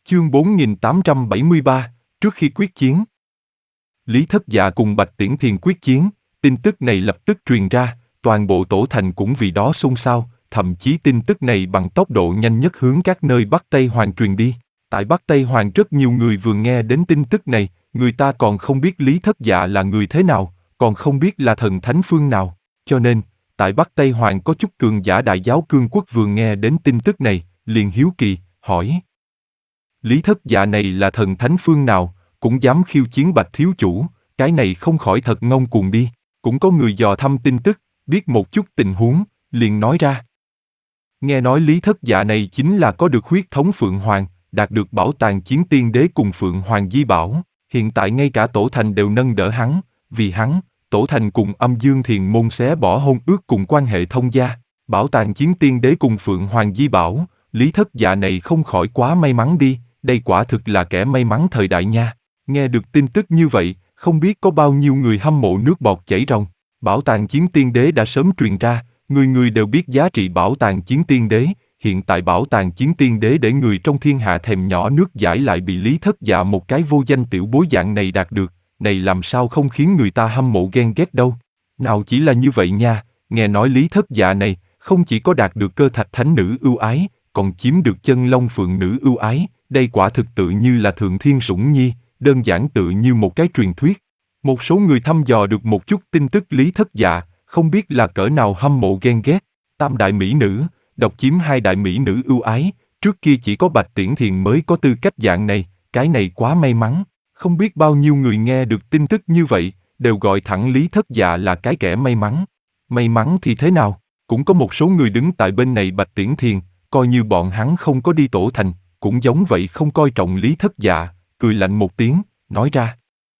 Chương 4873, trước khi quyết chiến. Lý Thất Dạ cùng Bạch Tiễn Thiền quyết chiến, tin tức này lập tức truyền ra, toàn bộ tổ thành cũng vì đó xôn xao, thậm chí tin tức này bằng tốc độ nhanh nhất hướng các nơi Bắc Tây Hoàng truyền đi. Tại Bắc Tây Hoàng rất nhiều người vừa nghe đến tin tức này, người ta còn không biết Lý Thất Dạ là người thế nào, còn không biết là thần thánh phương nào, cho nên, tại Bắc Tây Hoàng có chút cường giả Đại Giáo Cương Quốc vừa nghe đến tin tức này, liền hiếu kỳ, hỏi. Lý Thất Dạ này là thần thánh phương nào, cũng dám khiêu chiến Bạch thiếu chủ, cái này không khỏi thật ngông cuồng đi. Cũng có người dò thăm tin tức, biết một chút tình huống, liền nói ra. Nghe nói Lý Thất Dạ này chính là có được huyết thống Phượng Hoàng, đạt được bảo tàng chiến tiên đế cùng Phượng Hoàng di bảo, hiện tại ngay cả tổ thành đều nâng đỡ hắn, vì hắn, tổ thành cùng Âm Dương Thiền môn xé bỏ hôn ước cùng quan hệ thông gia, bảo tàng chiến tiên đế cùng Phượng Hoàng di bảo, Lý Thất Dạ này không khỏi quá may mắn đi, đây quả thực là kẻ may mắn thời đại nha. Nghe được tin tức như vậy, không biết có bao nhiêu người hâm mộ nước bọt chảy ròng. Bảo tàng chiến tiên đế đã sớm truyền ra, người người đều biết giá trị bảo tàng chiến tiên đế, hiện tại bảo tàng chiến tiên đế để người trong thiên hạ thèm nhỏ nước dãi lại bị Lý Thất Dạ một cái vô danh tiểu bối dạng này đạt được, này làm sao không khiến người ta hâm mộ ghen ghét đâu. Nào chỉ là như vậy nha, nghe nói Lý Thất Dạ này, không chỉ có đạt được cơ thạch thánh nữ ưu ái, còn chiếm được chân long phượng nữ ưu ái, đây quả thực tự như là thượng thiên sủng nhi, đơn giản tự như một cái truyền thuyết. Một số người thăm dò được một chút tin tức Lý Thất Dạ, không biết là cỡ nào hâm mộ ghen ghét. Tam đại mỹ nữ, độc chiếm hai đại mỹ nữ ưu ái, trước kia chỉ có Bạch Tiễn Thiền mới có tư cách dạng này, cái này quá may mắn. Không biết bao nhiêu người nghe được tin tức như vậy, đều gọi thẳng Lý Thất Dạ là cái kẻ may mắn. May mắn thì thế nào? Cũng có một số người đứng tại bên này Bạch Tiễn Thiền, coi như bọn hắn không có đi tổ thành, cũng giống vậy không coi trọng Lý Thất Dạ, cười lạnh một tiếng, nói ra.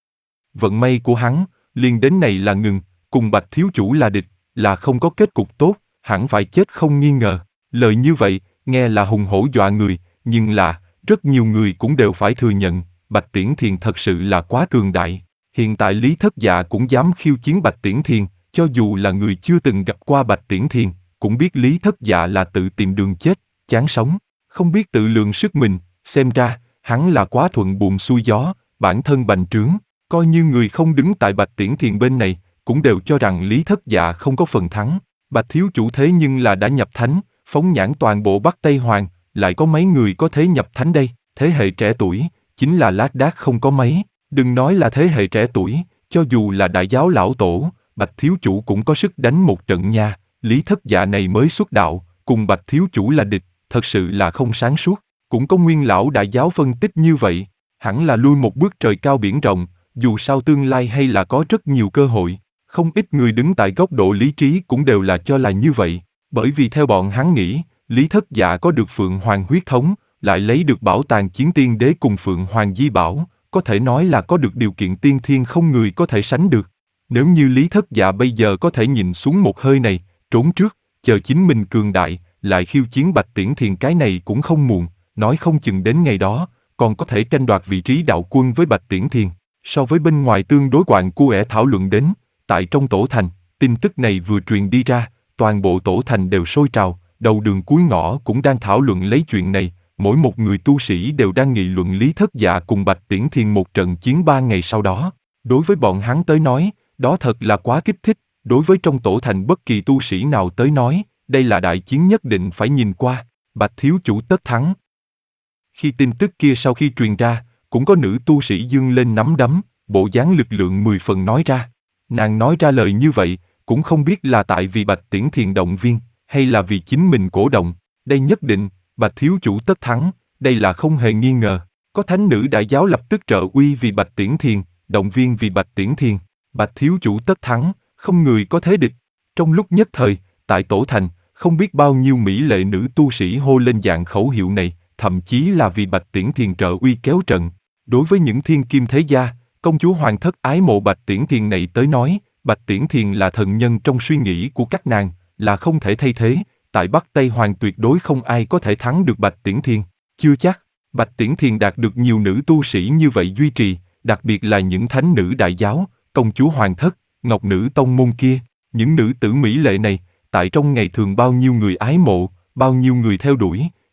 Vận may của hắn, liền đến này là ngừng, cùng Bạch thiếu chủ là địch, là không có kết cục tốt, hẳn phải chết không nghi ngờ. Lời như vậy, nghe là hùng hổ dọa người, nhưng là, rất nhiều người cũng đều phải thừa nhận, Bạch Tiễn Thiền thật sự là quá cường đại. Hiện tại Lý Thất Dạ cũng dám khiêu chiến Bạch Tiễn Thiền, cho dù là người chưa từng gặp qua Bạch Tiễn Thiền, cũng biết Lý Thất Dạ là tự tìm đường chết, chán sống, không biết tự lượng sức mình, xem ra, hắn là quá thuận buồm xuôi gió, bản thân bành trướng, coi như người không đứng tại Bạch Tiễn Thiền bên này, cũng đều cho rằng Lý Thất Dạ không có phần thắng. Bạch thiếu chủ thế nhưng là đã nhập thánh, phóng nhãn toàn bộ Bắc Tây Hoàng, lại có mấy người có thế nhập thánh đây, thế hệ trẻ tuổi, chính là lác đác không có mấy, đừng nói là thế hệ trẻ tuổi, cho dù là đại giáo lão tổ, Bạch thiếu chủ cũng có sức đánh một trận nha. Lý Thất Dạ này mới xuất đạo, cùng Bạch thiếu chủ là địch, thật sự là không sáng suốt. Cũng có nguyên lão đại giáo phân tích như vậy, hẳn là lui một bước trời cao biển rộng, dù sao tương lai hay là có rất nhiều cơ hội. Không ít người đứng tại góc độ lý trí cũng đều là cho là như vậy, bởi vì theo bọn hắn nghĩ, Lý Thất Dạ có được Phượng Hoàng huyết thống, lại lấy được bảo tàng chiến tiên đế cùng Phượng Hoàng di bảo, có thể nói là có được điều kiện tiên thiên không người có thể sánh được. Nếu như Lý Thất Dạ bây giờ có thể nhìn xuống một hơi này, trốn trước, chờ chính mình cường đại, lại khiêu chiến Bạch Tiễn Thiền cái này cũng không muộn, nói không chừng đến ngày đó, còn có thể tranh đoạt vị trí đạo quân với Bạch Tiễn Thiền. So với bên ngoài tương đối quạng cu thảo luận đến, tại trong tổ thành, tin tức này vừa truyền đi ra, toàn bộ tổ thành đều sôi trào, đầu đường cuối ngõ cũng đang thảo luận lấy chuyện này, mỗi một người tu sĩ đều đang nghị luận Lý Thất Dạ cùng Bạch Tiễn Thiền một trận chiến 3 ngày sau đó. Đối với bọn hắn tới nói, đó thật là quá kích thích, đối với trong tổ thành bất kỳ tu sĩ nào tới nói, đây là đại chiến nhất định phải nhìn qua, Bạch thiếu chủ tất thắng. Khi tin tức kia sau khi truyền ra, cũng có nữ tu sĩ giương lên nắm đấm, bộ dáng lực lượng 10 phần nói ra. Nàng nói ra lời như vậy, cũng không biết là tại vì Bạch Tiễn Thiền động viên, hay là vì chính mình cổ động. Đây nhất định, Bạch thiếu chủ tất thắng, đây là không hề nghi ngờ. Có thánh nữ đại giáo lập tức trợ uy vì Bạch Tiễn Thiền, động viên vì Bạch Tiễn Thiền. Bạch thiếu chủ tất thắng, không người có thế địch. Trong lúc nhất thời, tại tổ thành, không biết bao nhiêu mỹ lệ nữ tu sĩ hô lên dạng khẩu hiệu này, thậm chí là vì Bạch Tiễn Thiền trợ uy kéo trận. Đối với những thiên kim thế gia, công chúa hoàng thất ái mộ Bạch Tiễn Thiền này tới nói, Bạch Tiễn Thiền là thần nhân trong suy nghĩ của các nàng, là không thể thay thế. Tại Bắc Tây Hoàng tuyệt đối không ai có thể thắng được Bạch Tiễn Thiền. Chưa chắc, Bạch Tiễn Thiền đạt được nhiều nữ tu sĩ như vậy duy trì, đặc biệt là những thánh nữ đại giáo, công chúa hoàng thất, ngọc nữ tông môn kia, những nữ tử mỹ lệ này, tại trong ngày thường bao nhiêu người ái mộ, bao nhiêu người theo đuổi,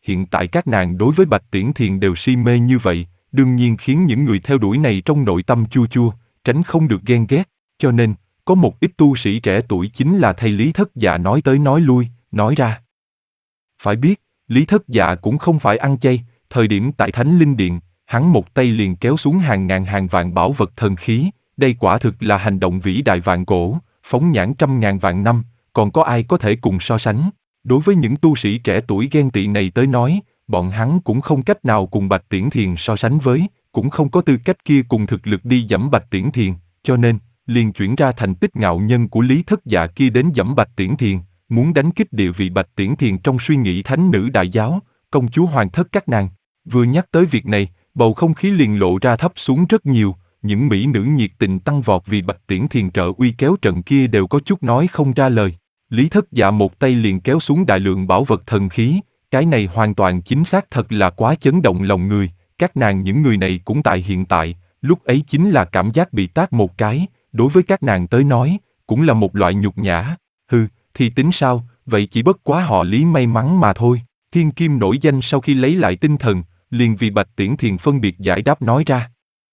hiện tại các nàng đối với Bạch Tiễn Thiền đều si mê như vậy, đương nhiên khiến những người theo đuổi này trong nội tâm chua chua, tránh không được ghen ghét, cho nên, có một ít tu sĩ trẻ tuổi chính là thay Lý Thất Dạ nói tới nói lui, nói ra. Phải biết, Lý Thất Dạ cũng không phải ăn chay, thời điểm tại Thánh Linh Điện, hắn một tay liền kéo xuống hàng ngàn hàng vạn bảo vật thần khí, đây quả thực là hành động vĩ đại vạn cổ, phóng nhãn trăm ngàn vạn năm, còn có ai có thể cùng so sánh. Đối với những tu sĩ trẻ tuổi ghen tị này tới nói, bọn hắn cũng không cách nào cùng Bạch Tiễn Thiền so sánh với, cũng không có tư cách kia cùng thực lực đi dẫm Bạch Tiễn Thiền, cho nên, liền chuyển ra thành tích ngạo nhân của Lý Thất Dạ kia đến dẫm Bạch Tiễn Thiền, muốn đánh kích địa vị Bạch Tiễn Thiền trong suy nghĩ thánh nữ đại giáo, công chúa hoàng thất các nàng. Vừa nhắc tới việc này, bầu không khí liền lộ ra thấp xuống rất nhiều, những mỹ nữ nhiệt tình tăng vọt vì Bạch Tiễn Thiền trợ uy kéo trận kia đều có chút nói không ra lời. Lý Thất Dạ một tay liền kéo xuống đại lượng bảo vật thần khí, cái này hoàn toàn chính xác thật là quá chấn động lòng người, các nàng những người này cũng tại hiện tại, lúc ấy chính là cảm giác bị tát một cái, đối với các nàng tới nói, cũng là một loại nhục nhã, thì tính sao, vậy chỉ bất quá họ Lý may mắn mà thôi. Thiên Kim nổi danh sau khi lấy lại tinh thần, liền vì Bạch Tiễn Thiền phân biệt giải đáp nói ra.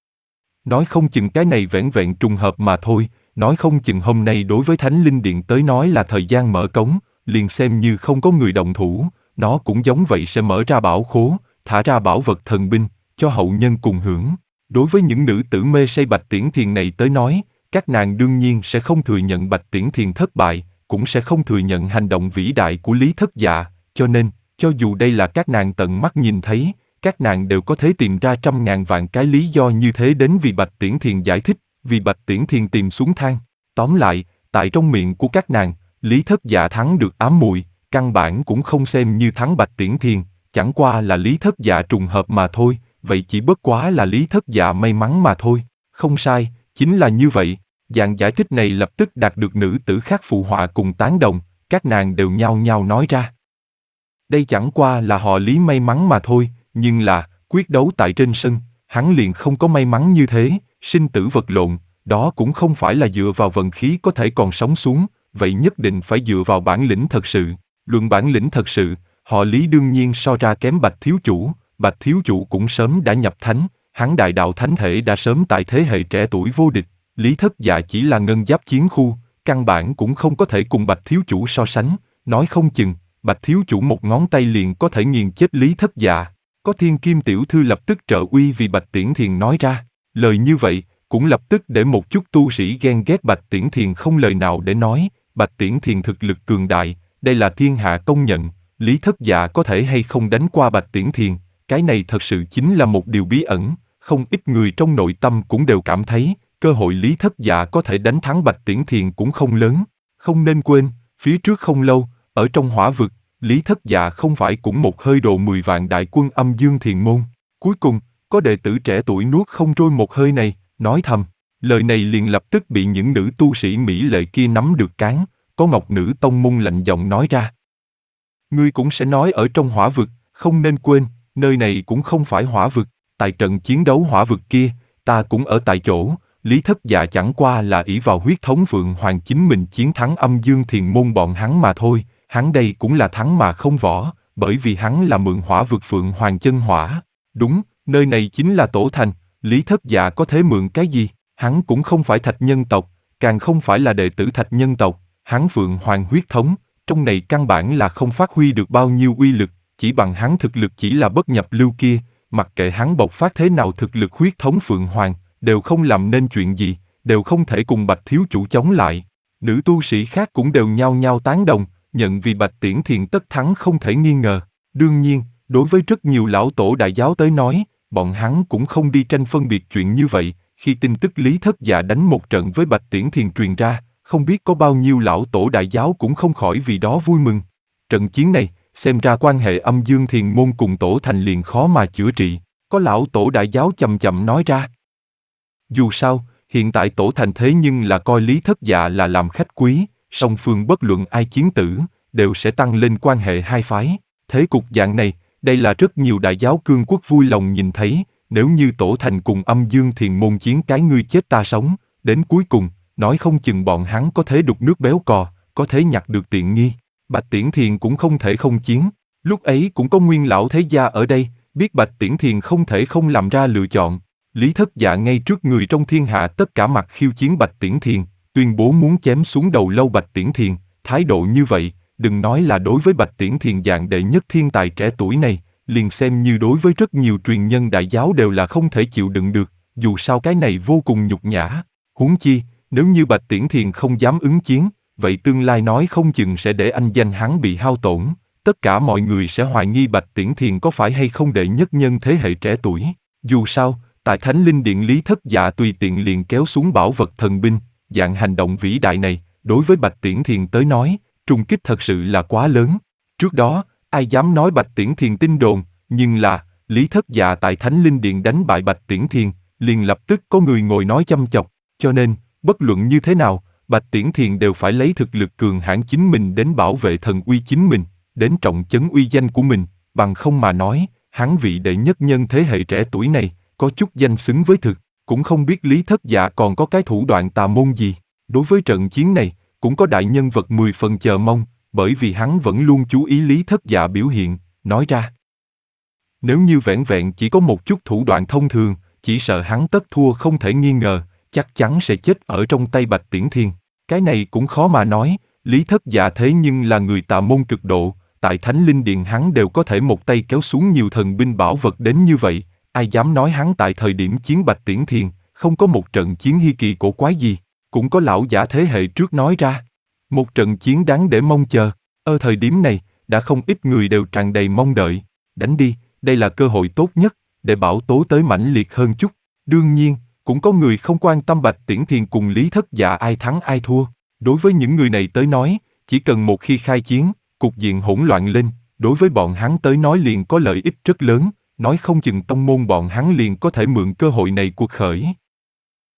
Nói không chừng cái này vẻn vẹn trùng hợp mà thôi, nói không chừng hôm nay đối với Thánh Linh Điện tới nói là thời gian mở cống, liền xem như không có người động thủ, nó cũng giống vậy sẽ mở ra bảo khố, thả ra bảo vật thần binh, cho hậu nhân cùng hưởng. Đối với những nữ tử mê say Bạch Tiễn Thiền này tới nói, các nàng đương nhiên sẽ không thừa nhận Bạch Tiễn Thiền thất bại, cũng sẽ không thừa nhận hành động vĩ đại của Lý Thất Dạ, cho nên, cho dù đây là các nàng tận mắt nhìn thấy, các nàng đều có thể tìm ra trăm ngàn vạn cái lý do như thế đến vì Bạch Tiễn Thiền giải thích, vì Bạch Tiễn Thiền tìm xuống thang. Tóm lại, tại trong miệng của các nàng, Lý Thất Dạ thắng được ám muội, căn bản cũng không xem như thắng Bạch Tiễn Thiền, chẳng qua là Lý Thất Dạ trùng hợp mà thôi, vậy chỉ bất quá là Lý Thất Dạ may mắn mà thôi. Không sai, chính là như vậy. Dạng giải thích này lập tức đạt được nữ tử khác phụ họa cùng tán đồng, các nàng đều nhao nhao nói ra. Đây chẳng qua là họ Lý may mắn mà thôi, nhưng là, quyết đấu tại trên sân, hắn liền không có may mắn như thế, sinh tử vật lộn, đó cũng không phải là dựa vào vận khí có thể còn sống xuống, vậy nhất định phải dựa vào bản lĩnh thật sự. Luận bản lĩnh thật sự, họ Lý đương nhiên so ra kém Bạch Thiếu Chủ cũng sớm đã nhập thánh, hắn đại đạo thánh thể đã sớm tại thế hệ trẻ tuổi vô địch, Lý Thất Dạ chỉ là ngân giáp chiến khu, căn bản cũng không có thể cùng Bạch Thiếu Chủ so sánh, nói không chừng, Bạch Thiếu Chủ một ngón tay liền có thể nghiền chết Lý Thất Dạ. Có Thiên Kim tiểu thư lập tức trợ uy vì Bạch Tiễn Thiền nói ra, lời như vậy, cũng lập tức để một chút tu sĩ ghen ghét Bạch Tiễn Thiền không lời nào để nói, Bạch Tiễn Thiền thực lực cường đại, đây là thiên hạ công nhận, Lý Thất Dạ có thể hay không đánh qua Bạch Tiễn Thiền, cái này thật sự chính là một điều bí ẩn, không ít người trong nội tâm cũng đều cảm thấy, cơ hội Lý Thất Dạ có thể đánh thắng Bạch Tiễn Thiền cũng không lớn. Không nên quên, phía trước không lâu, ở trong hỏa vực, Lý Thất Dạ không phải cũng một hơi độ 10 vạn đại quân Âm Dương Thiền Môn. Cuối cùng, có đệ tử trẻ tuổi nuốt không trôi một hơi này, nói thầm. Lời này liền lập tức bị những nữ tu sĩ mỹ lệ kia nắm được cán, có Ngọc Nữ Tông Môn lạnh giọng nói ra. Ngươi cũng sẽ nói ở trong hỏa vực, không nên quên, nơi này cũng không phải hỏa vực, tại trận chiến đấu hỏa vực kia, ta cũng ở tại chỗ, Lý Thất Dạ chẳng qua là ỷ vào huyết thống Phượng Hoàng chính mình chiến thắng Âm Dương Thiền Môn bọn hắn mà thôi, hắn đây cũng là thắng mà không võ, bởi vì hắn là mượn hỏa vực Phượng Hoàng chân hỏa. Đúng, nơi này chính là tổ thành, Lý Thất Dạ có thể mượn cái gì? Hắn cũng không phải Thạch Nhân tộc, càng không phải là đệ tử Thạch Nhân tộc, hắn Phượng Hoàng huyết thống, trong này căn bản là không phát huy được bao nhiêu uy lực, chỉ bằng hắn thực lực chỉ là bất nhập lưu kia, mặc kệ hắn bộc phát thế nào thực lực huyết thống Phượng Hoàng, đều không làm nên chuyện gì, đều không thể cùng Bạch Thiếu Chủ chống lại. Nữ tu sĩ khác cũng đều nhao nhao tán đồng, nhận vì Bạch Tiễn Thiền tất thắng không thể nghi ngờ. Đương nhiên, đối với rất nhiều lão tổ đại giáo tới nói, bọn hắn cũng không đi tranh phân biệt chuyện như vậy. Khi tin tức Lý Thất Dạ đánh một trận với Bạch Tiễn Thiền truyền ra, không biết có bao nhiêu lão tổ đại giáo cũng không khỏi vì đó vui mừng. Trận chiến này, xem ra quan hệ Âm Dương Thiền Môn cùng tổ thành liền khó mà chữa trị. Có lão tổ đại giáo chậm chậm nói ra. Dù sao, hiện tại tổ thành thế nhưng là coi Lý Thất Dạ là làm khách quý, song phương bất luận ai chiến tử, đều sẽ tăng lên quan hệ hai phái. Thế cục dạng này, đây là rất nhiều đại giáo cương quốc vui lòng nhìn thấy, nếu như tổ thành cùng Âm Dương Thiền Môn chiến cái ngươi chết ta sống, đến cuối cùng, nói không chừng bọn hắn có thể đục nước béo cò, có thể nhặt được tiện nghi. Bạch Tiễn Thiền cũng không thể không chiến. Lúc ấy cũng có Nguyên lão thế gia ở đây, biết Bạch Tiễn Thiền không thể không làm ra lựa chọn. Lý Thất Dạ ngay trước người trong thiên hạ tất cả mặt khiêu chiến Bạch Tiễn Thiền, tuyên bố muốn chém xuống đầu lâu Bạch Tiễn Thiền. Thái độ như vậy, đừng nói là đối với Bạch Tiễn Thiền dạng đệ nhất thiên tài trẻ tuổi này, liền xem như đối với rất nhiều truyền nhân đại giáo đều là không thể chịu đựng được, dù sao cái này vô cùng nhục nhã. Huống chi, nếu như Bạch Tiễn Thiền không dám ứng chiến, vậy tương lai nói không chừng sẽ để anh danh hắn bị hao tổn. Tất cả mọi người sẽ hoài nghi Bạch Tiễn Thiền có phải hay không đệ nhất nhân thế hệ trẻ tuổi. Dù sao, tại Thánh Linh Điện Lý Thất Dạ tùy tiện liền kéo xuống bảo vật thần binh, dạng hành động vĩ đại này, đối với Bạch Tiễn Thiền tới nói, trùng kích thật sự là quá lớn. Trước đó, ai dám nói Bạch Tiễn Thiền tin đồn, nhưng là, Lý Thất Dạ tại Thánh Linh Điện đánh bại Bạch Tiễn Thiền, liền lập tức có người ngồi nói chăm chọc, cho nên, bất luận như thế nào, Bạch Tiễn Thiền đều phải lấy thực lực cường hãn chính mình đến bảo vệ thần uy chính mình, đến trọng chấn uy danh của mình, bằng không mà nói, hắn vị đệ nhất nhân thế hệ trẻ tuổi này, có chút danh xứng với thực, cũng không biết Lý Thất Dạ còn có cái thủ đoạn tà môn gì. Đối với trận chiến này, cũng có đại nhân vật 10 phần chờ mong, bởi vì hắn vẫn luôn chú ý Lý Thất Dạ biểu hiện, nói ra. Nếu như vẻn vẹn chỉ có một chút thủ đoạn thông thường, chỉ sợ hắn tất thua không thể nghi ngờ, chắc chắn sẽ chết ở trong tay Bạch Tiễn Thiền. Cái này cũng khó mà nói, Lý Thất Dạ thế nhưng là người tà môn cực độ, tại Thánh Linh Điện hắn đều có thể một tay kéo xuống nhiều thần binh bảo vật đến như vậy, ai dám nói hắn tại thời điểm chiến Bạch Tiễn Thiền, không có một trận chiến hi kỳ cổ quái gì, cũng có lão giả thế hệ trước nói ra. Một trận chiến đáng để mong chờ, ở thời điểm này, đã không ít người đều tràn đầy mong đợi, đánh đi, đây là cơ hội tốt nhất, để bảo tố tới mãnh liệt hơn chút. Đương nhiên, cũng có người không quan tâm Bạch Tiễn Thiền cùng Lý Thất Dạ ai thắng ai thua. Đối với những người này tới nói, chỉ cần một khi khai chiến, cục diện hỗn loạn lên, đối với bọn hắn tới nói liền có lợi ích rất lớn, nói không chừng tông môn bọn hắn liền có thể mượn cơ hội này cuộc khởi.